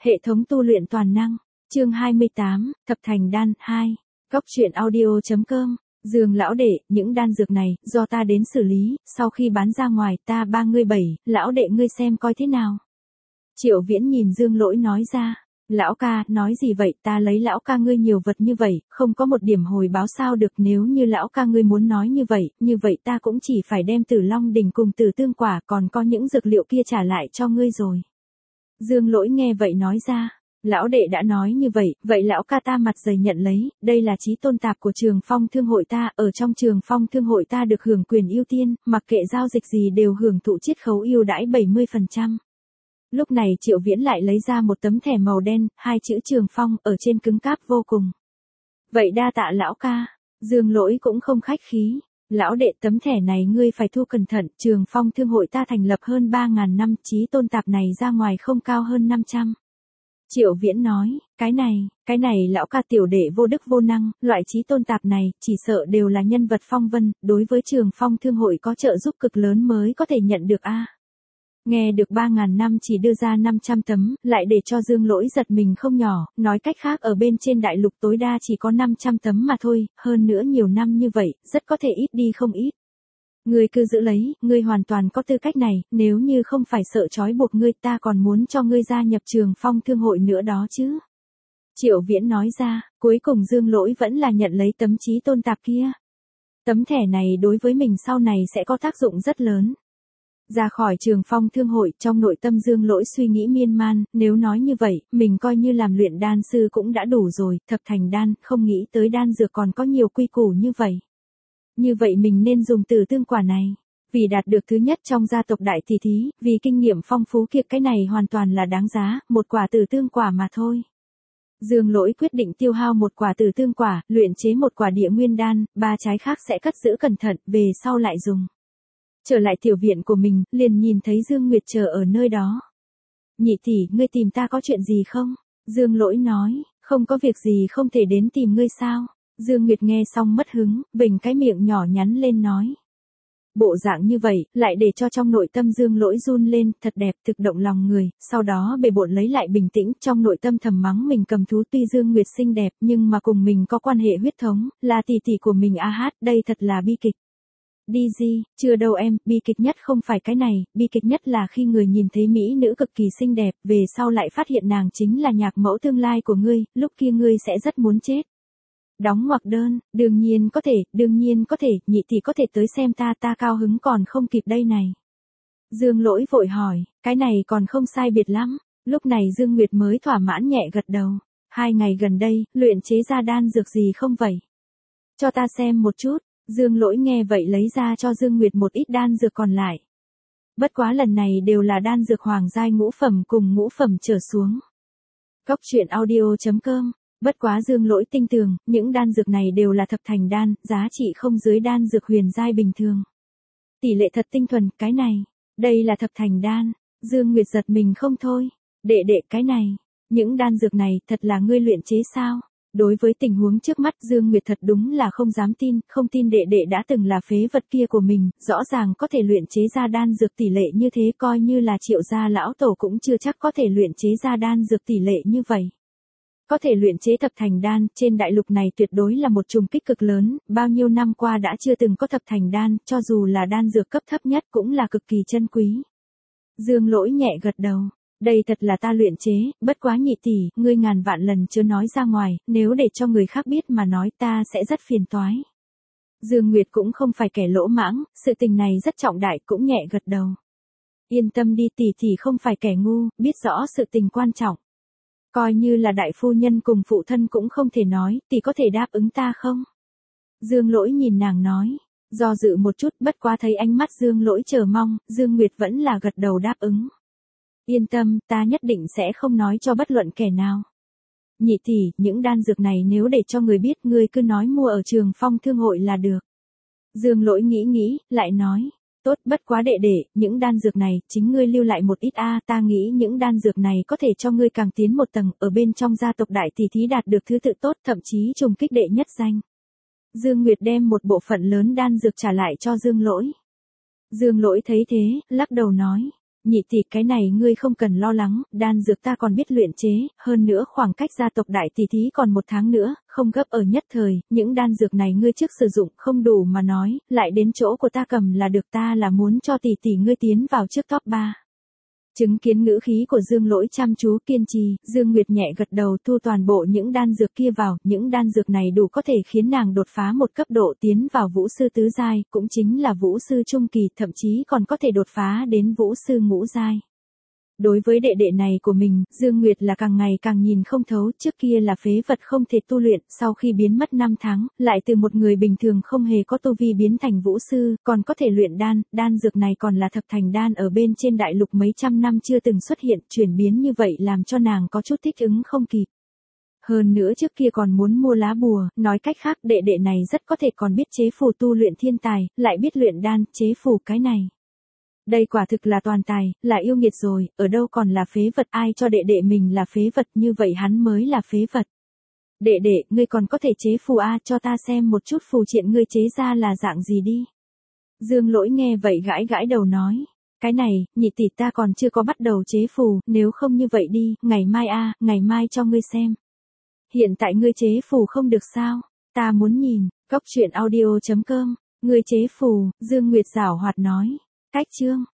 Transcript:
Hệ thống tu luyện toàn năng, chương 28, Thập Thành Đan 2, Góc truyện audio.com, Dương lão đệ, những đan dược này, do ta đến xử lý, sau khi bán ra ngoài, ta ba ngươi bảy, lão đệ ngươi xem coi thế nào. Triệu Viễn nhìn Dương Lỗi nói ra, lão ca, nói gì vậy, ta lấy lão ca ngươi nhiều vật như vậy, không có một điểm hồi báo sao được, nếu như lão ca ngươi muốn nói như vậy ta cũng chỉ phải đem Tử Long đỉnh cùng Tử Tương quả còn có những dược liệu kia trả lại cho ngươi rồi. Dương Lỗi nghe vậy nói ra, lão đệ đã nói như vậy, vậy lão ca ta mặt dày nhận lấy, đây là chí tôn tạp của Trường Phong Thương hội ta, ở trong Trường Phong Thương hội ta được hưởng quyền ưu tiên, mặc kệ giao dịch gì đều hưởng thụ chiết khấu ưu đãi 70%. Lúc này Triệu Viễn lại lấy ra một tấm thẻ màu đen, hai chữ Trường Phong ở trên cứng cáp vô cùng. Vậy đa tạ lão ca, Dương Lỗi cũng không khách khí. Lão đệ, tấm thẻ này ngươi phải thu cẩn thận, Trường Phong Thương hội ta thành lập hơn 3.000 năm, chí tôn tạp này ra ngoài không cao hơn 500. Triệu Viễn nói, cái này lão ca tiểu đệ vô đức vô năng, loại chí tôn tạp này, chỉ sợ đều là nhân vật phong vân, đối với Trường Phong Thương hội có trợ giúp cực lớn mới có thể nhận được a. Nghe được 3.000 năm chỉ đưa ra 500 tấm, lại để cho Dương Lỗi giật mình không nhỏ, nói cách khác ở bên trên đại lục tối đa chỉ có 500 tấm mà thôi, hơn nữa nhiều năm như vậy, rất có thể ít đi không ít. Ngươi cứ giữ lấy, ngươi hoàn toàn có tư cách này, nếu như không phải sợ trói buộc ngươi ta còn muốn cho ngươi gia nhập Trường Phong Thương hội nữa đó chứ. Triệu Viễn nói ra, cuối cùng Dương Lỗi vẫn là nhận lấy tấm chí tôn tạp kia. Tấm thẻ này đối với mình sau này sẽ có tác dụng rất lớn. Ra khỏi Trường Phong Thương hội, trong nội tâm Dương Lỗi suy nghĩ miên man, nếu nói như vậy, mình coi như làm luyện đan sư cũng đã đủ rồi, Thập Thành Đan, không nghĩ tới đan dược còn có nhiều quy củ như vậy. Như vậy mình nên dùng Tử Tương quả này. Vì đạt được thứ nhất trong gia tộc đại tỷ thí, vì kinh nghiệm phong phú kia, cái này hoàn toàn là đáng giá, một quả Tử Tương quả mà thôi. Dương Lỗi quyết định tiêu hao một quả Tử Tương quả, luyện chế một quả Địa Nguyên đan, 3 trái khác sẽ cất giữ cẩn thận, về sau lại dùng. Trở lại tiểu viện của mình, liền nhìn thấy Dương Nguyệt chờ ở nơi đó. Nhị tỷ, ngươi tìm ta có chuyện gì không? Dương Lỗi nói, không có việc gì, không thể đến tìm ngươi sao? Dương Nguyệt nghe xong mất hứng, bình cái miệng nhỏ nhắn lên nói. Bộ dạng như vậy, lại để cho trong nội tâm Dương Lỗi run lên, thật đẹp, thực động lòng người, sau đó bề bộn lấy lại bình tĩnh, trong nội tâm thầm mắng mình cầm thú, tuy Dương Nguyệt xinh đẹp, nhưng mà cùng mình có quan hệ huyết thống, là tỷ tỷ của mình đây thật là bi kịch. Đi gì, chưa đâu em, bi kịch nhất không phải cái này, bi kịch nhất là khi người nhìn thấy mỹ nữ cực kỳ xinh đẹp, về sau lại phát hiện nàng chính là nhạc mẫu tương lai của ngươi, lúc kia ngươi sẽ rất muốn chết. Đóng ngoặc đơn, đương nhiên có thể, nhị tỷ có thể tới xem ta cao hứng còn không kịp đây này. Dương Lỗi vội hỏi, cái này còn không sai biệt lắm, lúc này Dương Nguyệt mới thỏa mãn nhẹ gật đầu. 2 ngày gần đây, luyện chế ra đan dược gì không vậy? Cho ta xem một chút. Dương Lỗi nghe vậy lấy ra cho Dương Nguyệt một ít đan dược còn lại. Bất quá lần này đều là đan dược hoàng giai ngũ phẩm cùng ngũ phẩm trở xuống. Góc truyện audio.com. Bất quá Dương Lỗi tin tưởng, những đan dược này đều là thập thành đan, giá trị không dưới đan dược huyền giai bình thường. Tỷ lệ thật tinh thuần, cái này, đây là thập thành đan. Dương Nguyệt giật mình không thôi. Đệ cái này, những đan dược này thật là ngươi luyện chế sao? Đối với tình huống trước mắt Dương Nguyệt thật đúng là không dám tin, không tin đệ đã từng là phế vật kia của mình, rõ ràng có thể luyện chế ra đan dược tỷ lệ như thế, coi như là Triệu gia lão tổ cũng chưa chắc có thể luyện chế ra đan dược tỷ lệ như vậy. Có thể luyện chế thập thành đan, trên đại lục này tuyệt đối là một trùng kích cực lớn, bao nhiêu năm qua đã chưa từng có thập thành đan, cho dù là đan dược cấp thấp nhất cũng là cực kỳ chân quý. Dương Lỗi nhẹ gật đầu. Đây thật là ta luyện chế, bất quá nhị tỷ, ngươi ngàn vạn lần chưa nói ra ngoài, nếu để cho người khác biết mà nói ta sẽ rất phiền toái. Dương Nguyệt cũng không phải kẻ lỗ mãng, sự tình này rất trọng đại, cũng nhẹ gật đầu. Yên tâm đi, tỷ không phải kẻ ngu, biết rõ sự tình quan trọng. Coi như là đại phu nhân cùng phụ thân cũng không thể nói, tỷ có thể đáp ứng ta không? Dương Lỗi nhìn nàng nói, do dự một chút, bất quá thấy ánh mắt Dương Lỗi chờ mong, Dương Nguyệt vẫn là gật đầu đáp ứng. Yên tâm, ta nhất định sẽ không nói cho bất luận kẻ nào. Nhị tỷ, những đan dược này nếu để cho người biết, ngươi cứ nói mua ở Trường Phong Thương hội là được. Dương Lỗi nghĩ, lại nói, tốt, bất quá đệ, những đan dược này, chính ngươi lưu lại một ít ta nghĩ những đan dược này có thể cho ngươi càng tiến một tầng, ở bên trong gia tộc đại tỷ thí đạt được thứ tự tốt, thậm chí trùng kích đệ nhất danh. Dương Nguyệt đem một bộ phận lớn đan dược trả lại cho Dương Lỗi. Dương Lỗi thấy thế, lắc đầu nói. nhị tỷ cái này ngươi không cần lo lắng, đan dược ta còn biết luyện chế, hơn nữa khoảng cách gia tộc đại tỷ thí còn 1 tháng nữa, không gấp ở nhất thời, những đan dược này ngươi trước sử dụng không đủ mà nói, lại đến chỗ của ta cầm là được, ta là muốn cho tỷ tỷ ngươi tiến vào trước top 3. Chứng kiến ngữ khí của Dương Lỗi chăm chú kiên trì, Dương Nguyệt nhẹ gật đầu thu toàn bộ những đan dược kia vào, những đan dược này đủ có thể khiến nàng đột phá một cấp độ tiến vào vũ sư tứ giai, cũng chính là vũ sư trung kỳ, thậm chí còn có thể đột phá đến vũ sư ngũ giai. Đối với đệ đệ này của mình, Dương Nguyệt là càng ngày càng nhìn không thấu, trước kia là phế vật không thể tu luyện, sau khi biến mất 5 tháng, lại từ một người bình thường không hề có tu vi biến thành vũ sư, còn có thể luyện đan, đan dược này còn là thập thành đan ở bên trên đại lục mấy trăm năm chưa từng xuất hiện, chuyển biến như vậy làm cho nàng có chút thích ứng không kịp. Hơn nữa trước kia còn muốn mua lá bùa, nói cách khác đệ đệ này rất có thể còn biết chế phù tu luyện thiên tài, lại biết luyện đan, chế phù cái này. Đây quả thực là toàn tài, là yêu nghiệt rồi, ở đâu còn là phế vật, ai cho đệ đệ mình là phế vật, như vậy hắn mới là phế vật. Đệ đệ, ngươi còn có thể chế phù cho ta xem một chút phù triện ngươi chế ra là dạng gì đi. Dương Lỗi nghe vậy gãi gãi đầu nói, cái này, nhị tỷ ta còn chưa có bắt đầu chế phù, nếu không như vậy đi, ngày mai cho ngươi xem. Hiện tại ngươi chế phù không được sao, ta muốn nhìn, cóc truyện audio.com, ngươi chế phù, Dương Nguyệt giảo hoạt nói. Cách chương